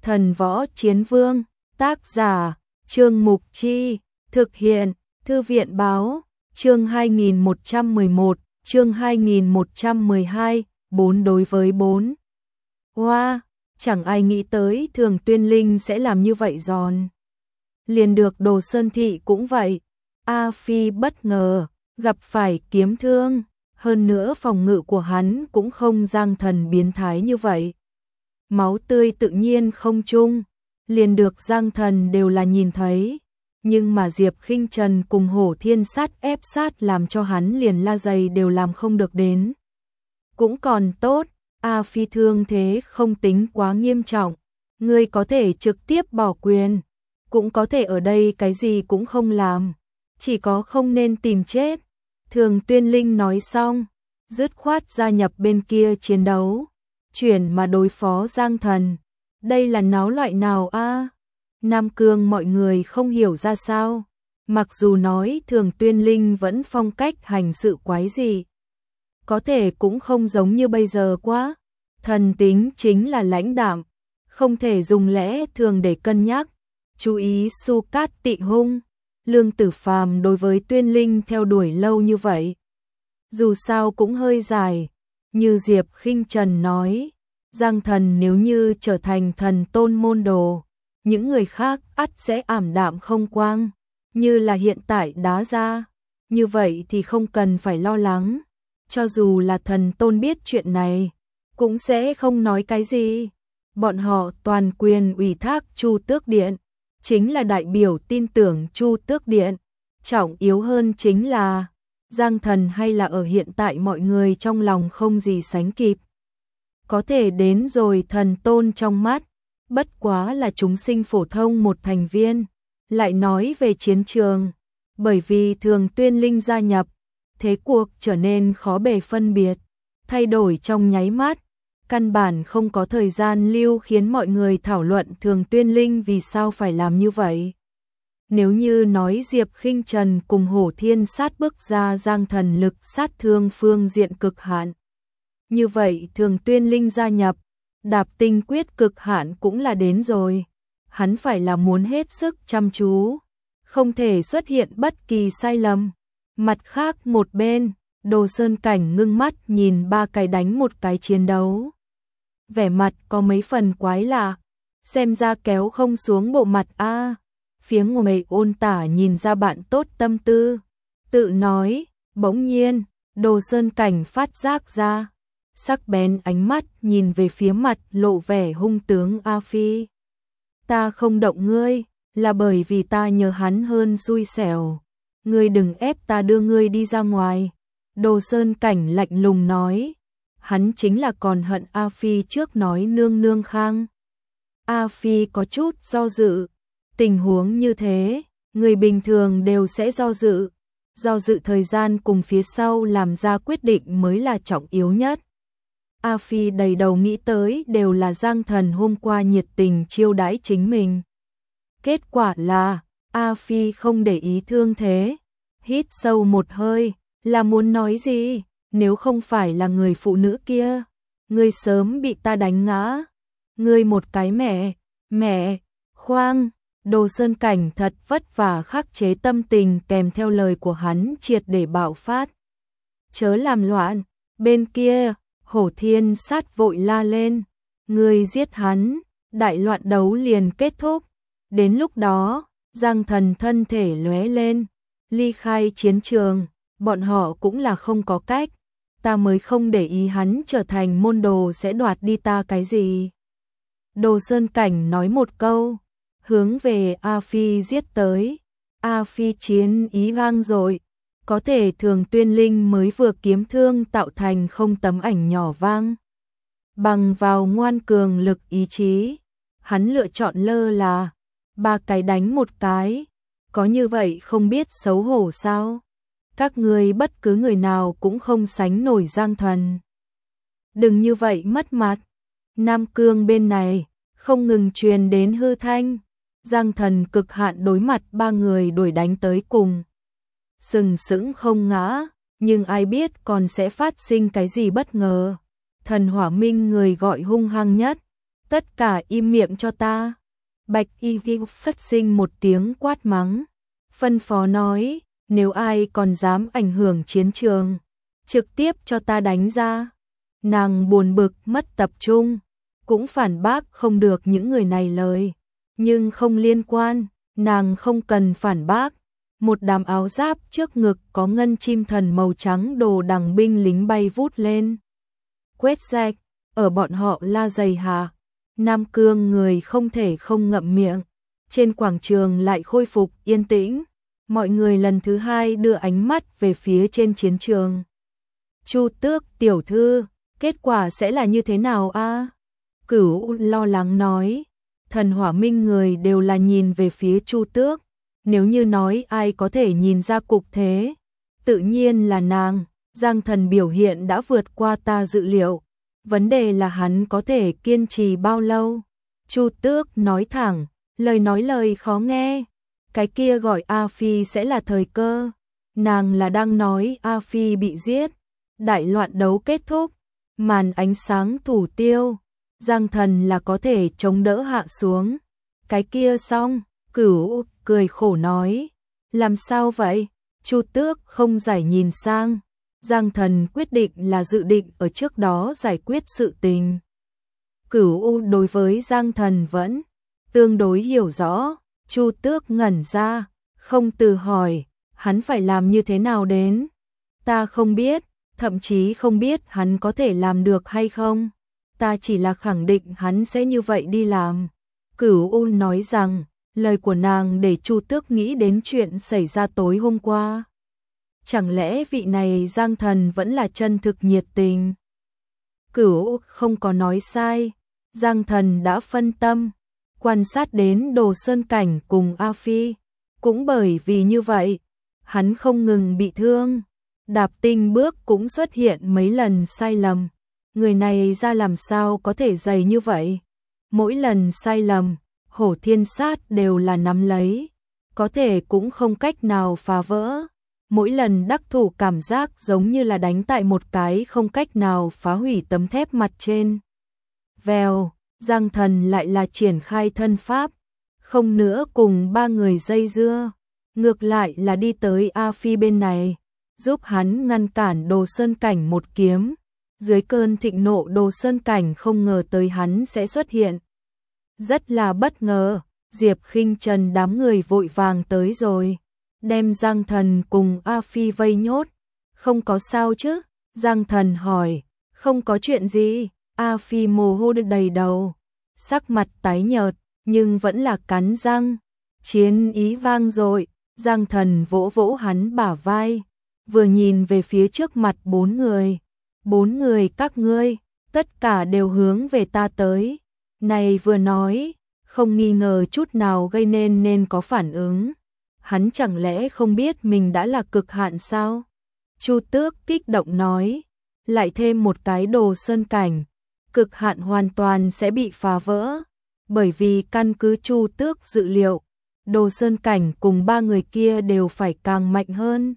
Thần Võ Chiến Vương, tác giả, Trương Mục Chi, thực hiện, Thư viện Báo, chương 2111, chương 2112, 4 đối với 4. Wow, chẳng ai nghĩ tới Thường Tuyên Linh sẽ làm như vậy giòn. Liền được Đồ Sơn Thị cũng vậy. A Phi bất ngờ, gặp phải kiếm thương, hơn nữa phòng ngự của hắn cũng không Giang Thần biến thái như vậy. Máu tươi tự nhiên không chung, liền được Giang Thần đều là nhìn thấy. Nhưng mà Diệp Khinh Trần cùng Hổ Thiên Sát ép sát làm cho hắn liền la giày đều làm không được đến. Cũng còn tốt, A Phi thương thế không tính quá nghiêm trọng, ngươi có thể trực tiếp bỏ quyền, cũng có thể ở đây cái gì cũng không làm, chỉ có không nên tìm chết. Thường Tuyên Linh nói xong, dứt khoát gia nhập bên kia chiến đấu, chuyển mà đối phó Giang Thần. Đây là náo loại nào a? Nam Cương mọi người không hiểu ra sao, mặc dù nói Thường Tuyên Linh vẫn phong cách hành sự quái dị, có thể cũng không giống như bây giờ quá. Thần tính chính là lãnh đạm, không thể dùng lẽ thường để cân nhắc. Chú ý Su Cát Tị hung, Lương Tử Phàm đối với Tuyên Linh theo đuổi lâu như vậy, dù sao cũng hơi dài. Như Diệp Khinh Trần nói, Giang Thần nếu như trở thành thần tôn môn đồ, những người khác ắt sẽ ảm đạm không quang, như là hiện tại đá ra. Như vậy thì không cần phải lo lắng, cho dù là thần tôn biết chuyện này, cũng sẽ không nói cái gì. Bọn họ toàn quyền ủy thác Chu Tước Điện, chính là đại biểu tin tưởng Chu Tước Điện. Trọng yếu hơn chính là Giang Thần hay là ở hiện tại mọi người trong lòng không gì sánh kịp. Có thể đến rồi thần tôn trong mắt, bất quá là chúng sinh phổ thông một thành viên. Lại nói về chiến trường, bởi vì Thường Tuyên Linh gia nhập, thế cuộc trở nên khó bề phân biệt, thay đổi trong nháy mắt, căn bản không có thời gian lưu khiến mọi người thảo luận Thường Tuyên Linh vì sao phải làm như vậy. Nếu như nói Diệp Khinh Trần cùng Hổ Thiên Sát bước ra Giang Thần lực sát thương phương diện cực hạn, như vậy Thường Tuyên Linh gia nhập, đạp tinh quyết cực hạn cũng là đến rồi. Hắn phải là muốn hết sức chăm chú, không thể xuất hiện bất kỳ sai lầm. Mặt khác một bên, Đồ Sơn Cảnh ngưng mắt nhìn ba cái đánh một cái chiến đấu, vẻ mặt có mấy phần quái lạ, xem ra kéo không xuống bộ mặt a. Phía ngoài Ôn Tả nhìn ra bạn tốt tâm tư, tự nói. Bỗng nhiên Đồ Sơn Cảnh phát giác ra, sắc bén ánh mắt nhìn về phía mặt lộ vẻ hung tướng A Phi. Ta không động ngươi, là bởi vì ta nhớ hắn hơn xui xẻo. Ngươi đừng ép ta đưa ngươi đi ra ngoài. Đồ Sơn Cảnh lạnh lùng nói. Hắn chính là còn hận A Phi trước nói nương nương khang. A Phi có chút do dự. Tình huống như thế, người bình thường đều sẽ do dự. Do dự thời gian cùng phía sau làm ra quyết định mới là trọng yếu nhất. A Phi đầy đầu nghĩ tới đều là Giang Thần hôm qua nhiệt tình chiêu đãi chính mình. Kết quả là A Phi không để ý thương thế, hít sâu một hơi, là muốn nói gì, nếu không phải là người phụ nữ kia, ngươi sớm bị ta đánh ngã. Ngươi một cái mẹ, khoang. Đồ Sơn Cảnh thật vất vả khắc chế tâm tình kèm theo lời của hắn triệt để bạo phát. Chớ làm loạn, bên kia, Hổ Thiên Sát vội la lên, ngươi giết hắn, đại loạn đấu liền kết thúc. Đến lúc đó, Giang Thần thân thể lóe lên, ly khai chiến trường, bọn họ cũng là không có cách, ta mới không để ý hắn trở thành môn đồ sẽ đoạt đi ta cái gì. Đồ Sơn Cảnh nói một câu, hướng về A Phi giết tới. A Phi chiến ý vang dội, có thể Thường Tuyên Linh mới vừa kiếm thương tạo thành không tấm ảnh nhỏ vang. Bằng vào ngoan cường lực ý chí, hắn lựa chọn lơ là, ba cái đánh một cái, có như vậy không biết xấu hổ sao? Các ngươi bất cứ người nào cũng không sánh nổi Giang Thần. Đừng như vậy mất mặt. Nam Cương bên này, không ngừng truyền đến hư thanh. Giang Thần cực hạn đối mặt ba người đuổi đánh tới cùng. Sừng sững không ngã, nhưng ai biết còn sẽ phát sinh cái gì bất ngờ. Thần Hỏa Minh người gọi hung hăng nhất, Tất cả im miệng cho ta. Bạch Y Ghi phát sinh một tiếng quát mắng. Phân phó nói, nếu ai còn dám ảnh hưởng chiến trường, trực tiếp cho ta đánh ra. Nàng buồn bực mất tập trung, cũng phản bác không được những người này lời. Nhưng không liên quan, nàng không cần phản bác. Một đám áo giáp trước ngực có ngân chim thần màu trắng đồ đằng binh lính bay vút lên. Quét sạch, ở bọn họ la dày hạ. Nam Cương người không thể không ngậm miệng. Trên quảng trường lại khôi phục yên tĩnh. Mọi người lần thứ hai đưa ánh mắt về phía trên chiến trường. Chu Tước tiểu thư, kết quả sẽ là như thế nào a? Cửu lo lắng nói. Thần Hỏa Minh người đều là nhìn về phía Chu Tước. Nếu như nói ai có thể nhìn ra cục thế, tự nhiên là nàng. Giang Thần biểu hiện đã vượt qua ta dự liệu. Vấn đề là hắn có thể kiên trì bao lâu? Chu Tước nói thẳng, lời khó nghe. Cái kia gọi A Phi sẽ là thời cơ. Nàng là đang nói A Phi bị giết. Đại loạn đấu kết thúc. Màn ánh sáng thủ tiêu. Giang Thần là có thể chống đỡ hạ xuống. Cái kia xong, Cửu cười khổ nói. Làm sao vậy? Chu Tước không giải nhìn sang. Giang Thần quyết định là dự định ở trước đó giải quyết sự tình. Cửu đối với Giang Thần vẫn tương đối hiểu rõ. Chu Tước ngẩn ra, không từ hỏi, hắn phải làm như thế nào đến? Ta không biết, thậm chí không biết hắn có thể làm được hay không. Ta chỉ là khẳng định hắn sẽ như vậy đi làm. Cửu nói rằng, lời của nàng để Chu Tước nghĩ đến chuyện xảy ra tối hôm qua. Chẳng lẽ vị này Giang Thần vẫn là chân thực nhiệt tình? Cửu không có nói sai, Giang Thần đã phân tâm, quan sát đến Đồ Sơn Cảnh cùng A Phi. Cũng bởi vì như vậy, hắn không ngừng bị thương. Đạp Tinh bước cũng xuất hiện mấy lần sai lầm. Người này ra làm sao có thể dày như vậy? Mỗi lần sai lầm, Hổ Thiên Sát đều là nắm lấy, có thể cũng không cách nào phá vỡ. Mỗi lần đắc thủ cảm giác giống như là đánh tại một cái không cách nào phá hủy tấm thép mặt trên. Vèo, Giang Thần lại là triển khai thân pháp, không nữa cùng ba người dây dưa, ngược lại là đi tới A Phi bên này, giúp hắn ngăn cản Đồ Sơn Cảnh một kiếm. Dưới cơn thịnh nộ Đồ Sơn Cảnh không ngờ tới hắn sẽ xuất hiện. Rất là bất ngờ, Diệp Khinh Trần đám người vội vàng tới rồi, đem Giang Thần cùng A Phi vây nhốt. Không có sao chứ? Giang Thần hỏi. Không có chuyện gì. A Phi mồ hôi đầy đầu, sắc mặt tái nhợt, nhưng vẫn là cắn răng. Chiến ý vang dội, Giang Thần vỗ vỗ hắn bả vai, vừa nhìn về phía trước mặt bốn người. Bốn người các ngươi, tất cả đều hướng về ta tới. Này vừa nói, không nghi ngờ chút nào gây nên có phản ứng. Hắn chẳng lẽ không biết mình đã là cực hạn sao? Chu Tước kích động nói, lại thêm một cái Đồ Sơn Cảnh, cực hạn hoàn toàn sẽ bị phá vỡ. Bởi vì căn cứ Chu Tước dự liệu, Đồ Sơn Cảnh cùng ba người kia đều phải càng mạnh hơn.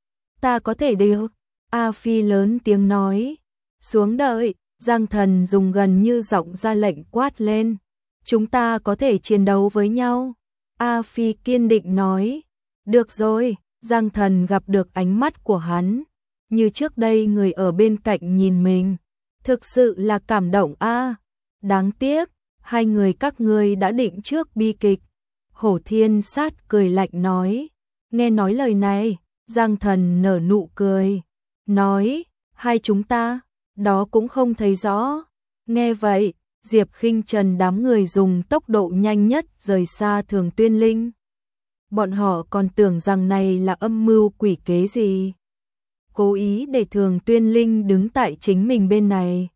Ta có thể điều. A Phi lớn tiếng nói. Xuống đợi, Giang Thần dùng gần như giọng ra lệnh quát lên. Chúng ta có thể chiến đấu với nhau. A Phi kiên định nói. Được rồi, Giang Thần gặp được ánh mắt của hắn. Như trước đây người ở bên cạnh nhìn mình. Thực sự là cảm động a. Đáng tiếc, hai người các ngươi đã định trước bi kịch. Hổ Thiên Sát cười lạnh nói. Nghe nói lời này, Giang Thần nở nụ cười. Nói, hai chúng ta, đó cũng không thấy rõ. Nghe vậy, Diệp Khinh Trần đám người dùng tốc độ nhanh nhất rời xa Thường Tuyên Linh. Bọn họ còn tưởng rằng này là âm mưu quỷ kế gì. Cố ý để Thường Tuyên Linh đứng tại chính mình bên này.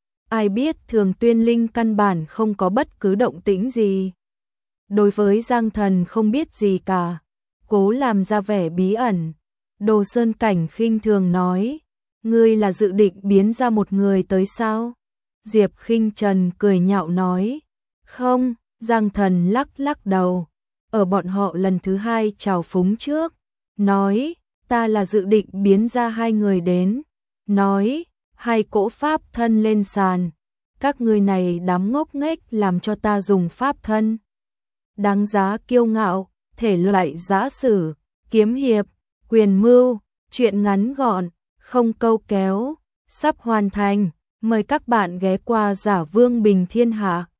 Ai biết Thường Tuyên Linh căn bản không có bất cứ động tĩnh gì. Đối với Giang Thần không biết gì cả, cố làm ra vẻ bí ẩn. Đồ Sơn Cảnh khinh thường nói, ngươi là dự định biến ra một người tới sao? Diệp Khinh Trần cười nhạo nói, không. Giang Thần lắc lắc đầu, ở bọn họ lần thứ hai chào phúng trước, nói, ta là dự định biến ra hai người đến, nói, hai cỗ pháp thân lên sàn, các ngươi này đám ngốc nghếch làm cho ta dùng pháp thân. Đáng giá kiêu ngạo, thể loại giã sử, kiếm hiệp, quyền mưu, truyện ngắn gọn, không câu kéo, sắp hoàn thành. Mời các bạn ghé qua Giả Vương Bình Thiên Hạ.